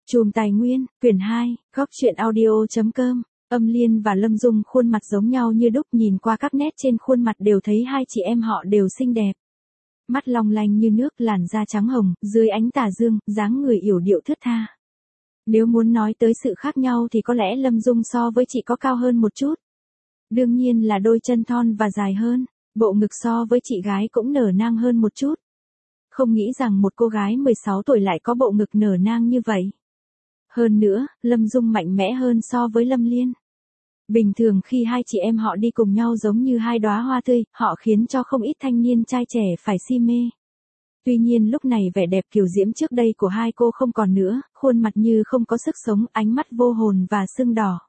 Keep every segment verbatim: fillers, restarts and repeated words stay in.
Chùm Tài Nguyên, quyển hai, góc truyện audio.com. Âm Liên và Lâm Dung khuôn mặt giống nhau như đúc, nhìn qua các nét trên khuôn mặt đều thấy hai chị em họ đều xinh đẹp. Mắt long lanh như nước, làn da trắng hồng, dưới ánh tà dương, dáng người yểu điệu thướt tha. Nếu muốn nói tới sự khác nhau thì có lẽ Lâm Dung so với chị có cao hơn một chút. Đương nhiên là đôi chân thon và dài hơn, bộ ngực so với chị gái cũng nở nang hơn một chút. Không nghĩ rằng một cô gái mười sáu tuổi lại có bộ ngực nở nang như vậy. Hơn nữa, Lâm Dung mạnh mẽ hơn so với Lâm Liên. Bình thường khi hai chị em họ đi cùng nhau giống như hai đóa hoa tươi, họ khiến cho không ít thanh niên trai trẻ phải si mê. Tuy nhiên lúc này vẻ đẹp kiều diễm trước đây của hai cô không còn nữa, khuôn mặt như không có sức sống, ánh mắt vô hồn và sưng đỏ.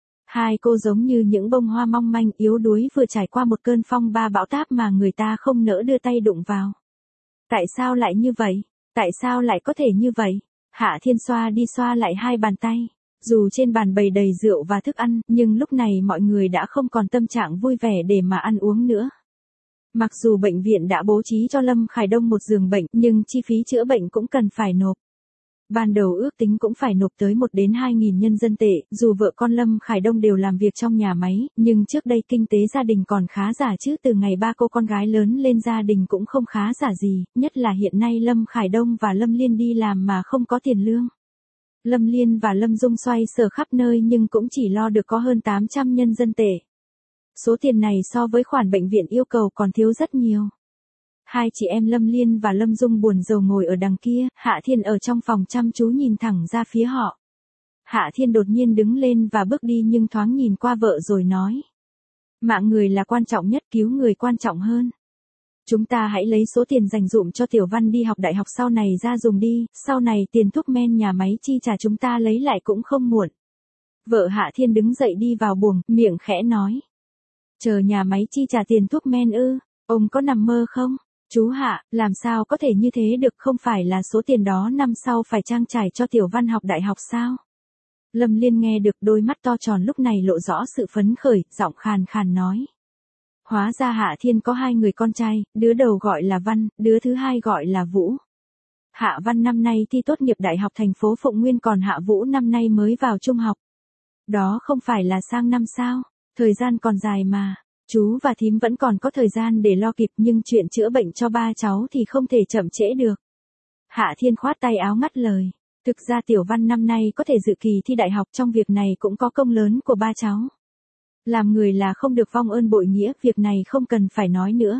Hai cô giống như những bông hoa mong manh yếu đuối vừa trải qua một cơn phong ba bão táp mà người ta không nỡ đưa tay đụng vào. Tại sao lại như vậy? Tại sao lại có thể như vậy? Hạ Thiên xoa đi xoa lại hai bàn tay. Dù trên bàn bày đầy rượu và thức ăn, nhưng lúc này mọi người đã không còn tâm trạng vui vẻ để mà ăn uống nữa. Mặc dù bệnh viện đã bố trí cho Lâm Khải Đông một giường bệnh, nhưng chi phí chữa bệnh cũng cần phải nộp. Ban đầu ước tính cũng phải nộp tới một đến hai nghìn nhân dân tệ, dù vợ con Lâm Khải Đông đều làm việc trong nhà máy, nhưng trước đây kinh tế gia đình còn khá giả chứ, từ ngày ba cô con gái lớn lên gia đình cũng không khá giả gì, nhất là hiện nay Lâm Khải Đông và Lâm Liên đi làm mà không có tiền lương. Lâm Liên và Lâm Dung xoay sở khắp nơi nhưng cũng chỉ lo được có hơn tám trăm nhân dân tệ. Số tiền này so với khoản bệnh viện yêu cầu còn thiếu rất nhiều. Hai chị em Lâm Liên và Lâm Dung buồn rầu ngồi ở đằng kia, Hạ Thiên ở trong phòng chăm chú nhìn thẳng ra phía họ. Hạ Thiên đột nhiên đứng lên và bước đi nhưng thoáng nhìn qua vợ rồi nói. Mạng người là quan trọng nhất, cứu người quan trọng hơn. Chúng ta hãy lấy số tiền dành dụm cho Tiểu Văn đi học đại học sau này ra dùng đi, sau này tiền thuốc men nhà máy chi trả chúng ta lấy lại cũng không muộn. Vợ Hạ Thiên đứng dậy đi vào buồng, miệng khẽ nói. Chờ nhà máy chi trả tiền thuốc men ư, ông có nằm mơ không? Chú Hạ, làm sao có thể như thế được, không phải là số tiền đó năm sau phải trang trải cho Tiểu Văn học đại học sao? Lâm Liên nghe được, đôi mắt to tròn lúc này lộ rõ sự phấn khởi, giọng khàn khàn nói. Hóa ra Hạ Thiên có hai người con trai, đứa đầu gọi là Văn, đứa thứ hai gọi là Vũ. Hạ Văn năm nay thi tốt nghiệp đại học thành phố Phụng Nguyên, còn Hạ Vũ năm nay mới vào trung học. Đó không phải là sang năm sao? Thời gian còn dài mà. Chú và thím vẫn còn có thời gian để lo kịp, nhưng chuyện chữa bệnh cho ba cháu thì không thể chậm trễ được. Hạ Thiên khoát tay áo ngắt lời. Thực ra Tiểu Văn năm nay có thể dự kỳ thi đại học, trong việc này cũng có công lớn của ba cháu. Làm người là không được vong ơn bội nghĩa, việc này không cần phải nói nữa.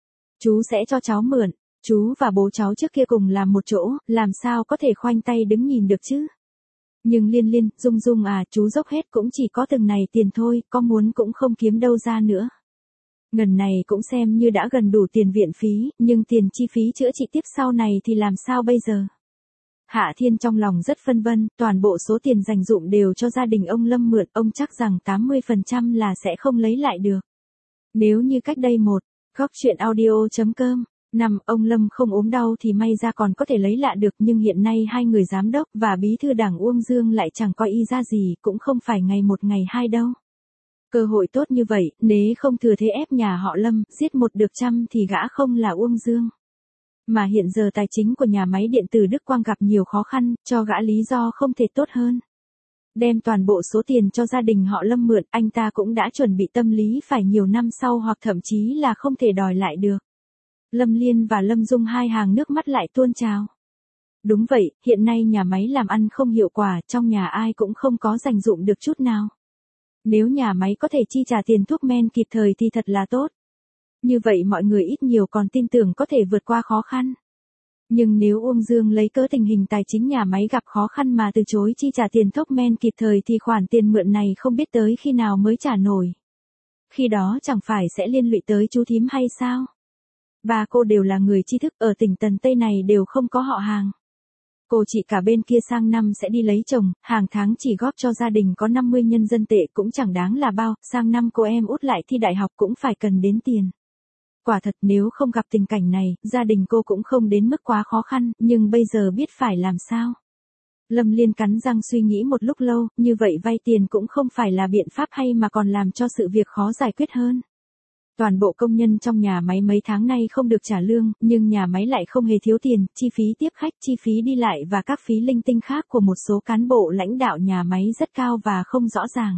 Chú sẽ cho cháu mượn, chú và bố cháu trước kia cùng làm một chỗ, làm sao có thể khoanh tay đứng nhìn được chứ. Nhưng Liên Liên, Dung Dung à, chú dốc hết cũng chỉ có từng này tiền thôi, có muốn cũng không kiếm đâu ra nữa. Ngần này cũng xem như đã gần đủ tiền viện phí, nhưng tiền chi phí chữa trị tiếp sau này thì làm sao bây giờ? Hạ Thiên trong lòng rất phân vân, toàn bộ số tiền dành dụm đều cho gia đình ông Lâm mượn, ông chắc rằng tám mươi phần trăm là sẽ không lấy lại được. Nếu như cách đây một, góc truyện audio.com, năm ông Lâm không ốm đau thì may ra còn có thể lấy lại được, nhưng hiện nay hai người giám đốc và bí thư đảng Uông Dương lại chẳng coi y ra gì, cũng không phải ngày một ngày hai đâu. Cơ hội tốt như vậy, nếu không thừa thế ép nhà họ Lâm, giết một được trăm thì gã không là Uông Dương. Mà hiện giờ tài chính của nhà máy điện tử Đức Quang gặp nhiều khó khăn, cho gã lý do không thể tốt hơn. Đem toàn bộ số tiền cho gia đình họ Lâm mượn, anh ta cũng đã chuẩn bị tâm lý phải nhiều năm sau hoặc thậm chí là không thể đòi lại được. Lâm Liên và Lâm Dung hai hàng nước mắt lại tuôn trào. Đúng vậy, hiện nay nhà máy làm ăn không hiệu quả, trong nhà ai cũng không có dành dụm được chút nào. Nếu nhà máy có thể chi trả tiền thuốc men kịp thời thì thật là tốt. Như vậy mọi người ít nhiều còn tin tưởng có thể vượt qua khó khăn. Nhưng nếu Uông Dương lấy cớ tình hình tài chính nhà máy gặp khó khăn mà từ chối chi trả tiền thuốc men kịp thời thì khoản tiền mượn này không biết tới khi nào mới trả nổi. Khi đó chẳng phải sẽ liên lụy tới chú thím hay sao? Ba cô đều là người tri thức, ở tỉnh Tần Tây này đều không có họ hàng. Cô chị cả bên kia sang năm sẽ đi lấy chồng, hàng tháng chỉ góp cho gia đình có năm mươi nhân dân tệ cũng chẳng đáng là bao, sang năm cô em út lại thi đại học cũng phải cần đến tiền. Quả thật nếu không gặp tình cảnh này, gia đình cô cũng không đến mức quá khó khăn, nhưng bây giờ biết phải làm sao. Lâm Liên cắn răng suy nghĩ một lúc lâu, như vậy vay tiền cũng không phải là biện pháp hay mà còn làm cho sự việc khó giải quyết hơn. Toàn bộ công nhân trong nhà máy mấy tháng nay không được trả lương, nhưng nhà máy lại không hề thiếu tiền, chi phí tiếp khách, chi phí đi lại và các phí linh tinh khác của một số cán bộ lãnh đạo nhà máy rất cao và không rõ ràng.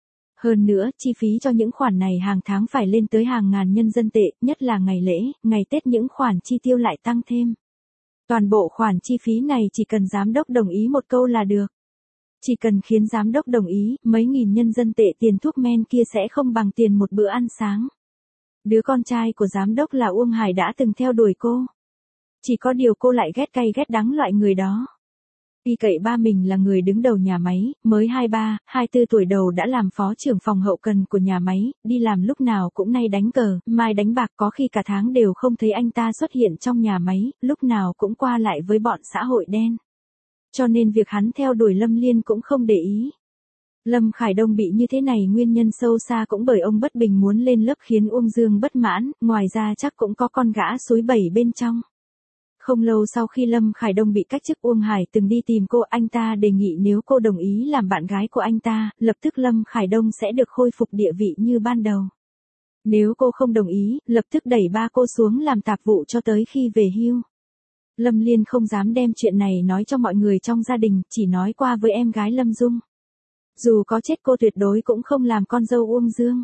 Hơn nữa, chi phí cho những khoản này hàng tháng phải lên tới hàng ngàn nhân dân tệ, nhất là ngày lễ, ngày Tết những khoản chi tiêu lại tăng thêm. Toàn bộ khoản chi phí này chỉ cần giám đốc đồng ý một câu là được. Chỉ cần khiến giám đốc đồng ý, mấy nghìn nhân dân tệ tiền thuốc men kia sẽ không bằng tiền một bữa ăn sáng. Đứa con trai của giám đốc là Uông Hải đã từng theo đuổi cô. Chỉ có điều cô lại ghét cay ghét đắng loại người đó. Y cậy ba mình là người đứng đầu nhà máy, mới hai ba, hai tư tuổi đầu đã làm phó trưởng phòng hậu cần của nhà máy, đi làm lúc nào cũng nay đánh cờ, mai đánh bạc, có khi cả tháng đều không thấy anh ta xuất hiện trong nhà máy, lúc nào cũng qua lại với bọn xã hội đen. Cho nên việc hắn theo đuổi Lâm Liên cũng không để ý. Lâm Khải Đông bị như thế này nguyên nhân sâu xa cũng bởi ông bất bình muốn lên lớp khiến Uông Dương bất mãn, ngoài ra chắc cũng có con gã suối bẩy bên trong. Không lâu sau khi Lâm Khải Đông bị cách chức, Uông Hải từng đi tìm cô, anh ta đề nghị nếu cô đồng ý làm bạn gái của anh ta, lập tức Lâm Khải Đông sẽ được khôi phục địa vị như ban đầu. Nếu cô không đồng ý, lập tức đẩy ba cô xuống làm tạp vụ cho tới khi về hưu. Lâm Liên không dám đem chuyện này nói cho mọi người trong gia đình, chỉ nói qua với em gái Lâm Dung. Dù có chết cô tuyệt đối cũng không làm con dâu Uông Dương.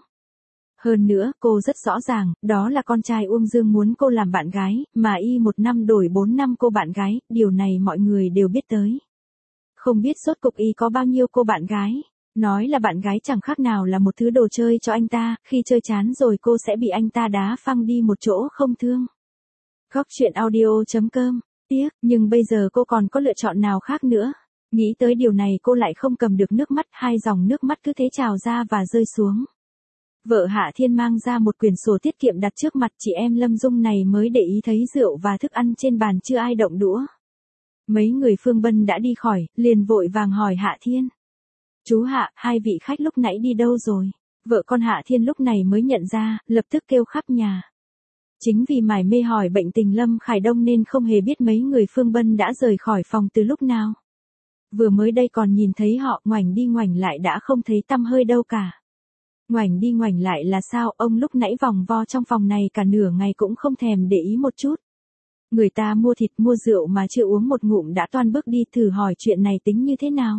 Hơn nữa, cô rất rõ ràng, đó là con trai Uông Dương muốn cô làm bạn gái, mà y một năm đổi bốn năm cô bạn gái, điều này mọi người đều biết tới. Không biết rốt cục y có bao nhiêu cô bạn gái. Nói là bạn gái chẳng khác nào là một thứ đồ chơi cho anh ta, khi chơi chán rồi cô sẽ bị anh ta đá phăng đi một chỗ không thương. Góc truyện audio chấm com, tiếc, nhưng bây giờ cô còn có lựa chọn nào khác nữa. Nghĩ tới điều này cô lại không cầm được nước mắt, hai dòng nước mắt cứ thế trào ra và rơi xuống. Vợ Hạ Thiên mang ra một quyển sổ tiết kiệm đặt trước mặt chị em Lâm Dung này mới để ý thấy rượu và thức ăn trên bàn chưa ai động đũa. Mấy người Phương Bân đã đi khỏi, liền vội vàng hỏi Hạ Thiên. Chú Hạ, hai vị khách lúc nãy đi đâu rồi? Vợ con Hạ Thiên lúc này mới nhận ra, lập tức kêu khắp nhà. Chính vì mải mê hỏi bệnh tình Lâm Khải Đông nên không hề biết mấy người Phương Bân đã rời khỏi phòng từ lúc nào. Vừa mới đây còn nhìn thấy họ ngoảnh đi ngoảnh lại đã không thấy tăm hơi đâu cả. Ngoảnh đi ngoảnh lại là sao, ông lúc nãy vòng vo trong phòng này cả nửa ngày cũng không thèm để ý một chút. Người ta mua thịt mua rượu mà chưa uống một ngụm đã toan bước đi, thử hỏi chuyện này tính như thế nào.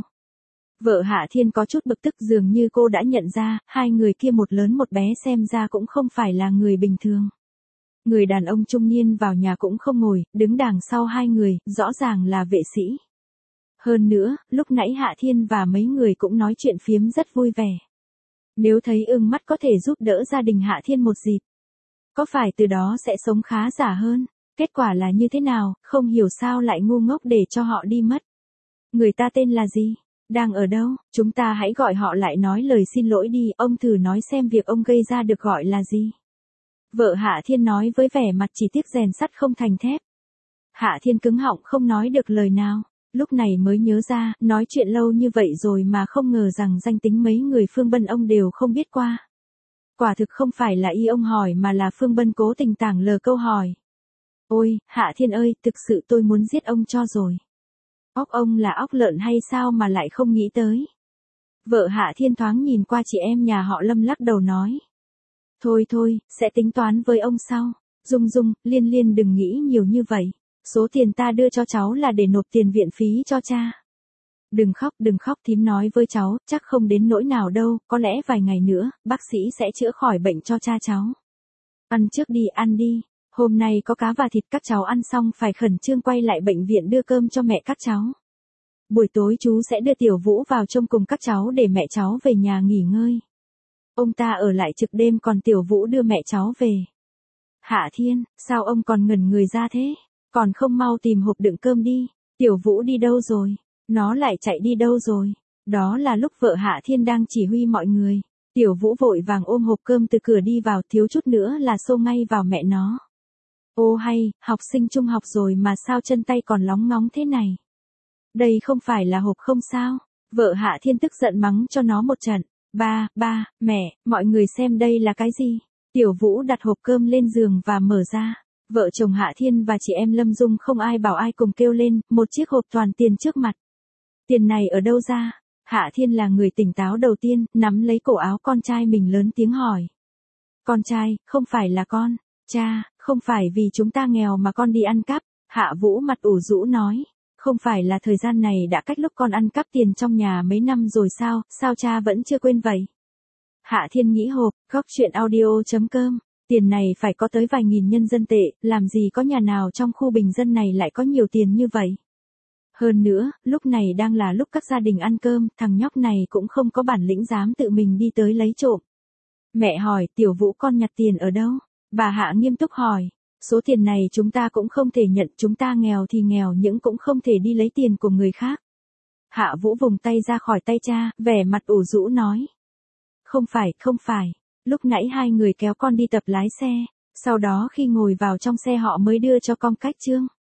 Vợ Hạ Thiên có chút bực tức, dường như cô đã nhận ra, hai người kia một lớn một bé xem ra cũng không phải là người bình thường. Người đàn ông trung niên vào nhà cũng không ngồi, đứng đằng sau hai người, rõ ràng là vệ sĩ. Hơn nữa, lúc nãy Hạ Thiên và mấy người cũng nói chuyện phiếm rất vui vẻ. Nếu thấy ưng mắt có thể giúp đỡ gia đình Hạ Thiên một dịp. Có phải từ đó sẽ sống khá giả hơn? Kết quả là như thế nào, không hiểu sao lại ngu ngốc để cho họ đi mất. Người ta tên là gì? Đang ở đâu? Chúng ta hãy gọi họ lại nói lời xin lỗi đi, ông thử nói xem việc ông gây ra được gọi là gì. Vợ Hạ Thiên nói với vẻ mặt chỉ tiếc rèn sắt không thành thép. Hạ Thiên cứng họng không nói được lời nào. Lúc này mới nhớ ra, nói chuyện lâu như vậy rồi mà không ngờ rằng danh tính mấy người Phương Bân ông đều không biết qua. Quả thực không phải là y ông hỏi mà là Phương Bân cố tình tảng lờ câu hỏi. Ôi, Hạ Thiên ơi, thực sự tôi muốn giết ông cho rồi. Óc ông là óc lợn hay sao mà lại không nghĩ tới. Vợ Hạ Thiên thoáng nhìn qua chị em nhà họ Lâm lắc đầu nói. Thôi thôi, sẽ tính toán với ông sau. Dung Dung, Liên Liên đừng nghĩ nhiều như vậy. Số tiền ta đưa cho cháu là để nộp tiền viện phí cho cha. Đừng khóc, đừng khóc, thím nói với cháu, chắc không đến nỗi nào đâu, có lẽ vài ngày nữa, bác sĩ sẽ chữa khỏi bệnh cho cha cháu. Ăn trước đi, ăn đi. Hôm nay có cá và thịt, các cháu ăn xong phải khẩn trương quay lại bệnh viện đưa cơm cho mẹ các cháu. Buổi tối chú sẽ đưa Tiểu Vũ vào trông cùng các cháu để mẹ cháu về nhà nghỉ ngơi. Ông ta ở lại trực đêm còn Tiểu Vũ đưa mẹ cháu về. Hạ Thiên, sao ông còn ngẩn người ra thế? Còn không mau tìm hộp đựng cơm đi. Tiểu Vũ đi đâu rồi? Nó lại chạy đi đâu rồi? Đó là lúc vợ Hạ Thiên đang chỉ huy mọi người. Tiểu Vũ vội vàng ôm hộp cơm từ cửa đi vào, thiếu chút nữa là xô ngay vào mẹ nó. Ô hay, học sinh trung học rồi mà sao chân tay còn lóng ngóng thế này? Đây không phải là hộp không sao? Vợ Hạ Thiên tức giận mắng cho nó một trận. Ba, ba, mẹ, mọi người xem đây là cái gì? Tiểu Vũ đặt hộp cơm lên giường và mở ra. Vợ chồng Hạ Thiên và chị em Lâm Dung không ai bảo ai cùng kêu lên, một chiếc hộp toàn tiền trước mặt. Tiền này ở đâu ra? Hạ Thiên là người tỉnh táo đầu tiên, nắm lấy cổ áo con trai mình lớn tiếng hỏi. Con trai, không phải là con. Cha, không phải vì chúng ta nghèo mà con đi ăn cắp. Hạ Vũ mặt ủ rũ nói. Không phải là thời gian này đã cách lúc con ăn cắp tiền trong nhà mấy năm rồi sao, sao cha vẫn chưa quên vậy? Hạ Thiên nghĩ hộp, góc chuyện audio.com. Tiền này phải có tới vài nghìn nhân dân tệ, làm gì có nhà nào trong khu bình dân này lại có nhiều tiền như vậy. Hơn nữa, lúc này đang là lúc các gia đình ăn cơm, thằng nhóc này cũng không có bản lĩnh dám tự mình đi tới lấy trộm. Mẹ hỏi, Tiểu Vũ con nhặt tiền ở đâu? Bà Hạ nghiêm túc hỏi. Số tiền này chúng ta cũng không thể nhận, chúng ta nghèo thì nghèo nhưng cũng không thể đi lấy tiền của người khác. Hạ Vũ vùng tay ra khỏi tay cha, vẻ mặt ủ rũ nói. Không phải, không phải. Lúc nãy hai người kéo con đi tập lái xe, sau đó khi ngồi vào trong xe họ mới đưa cho con cách chương.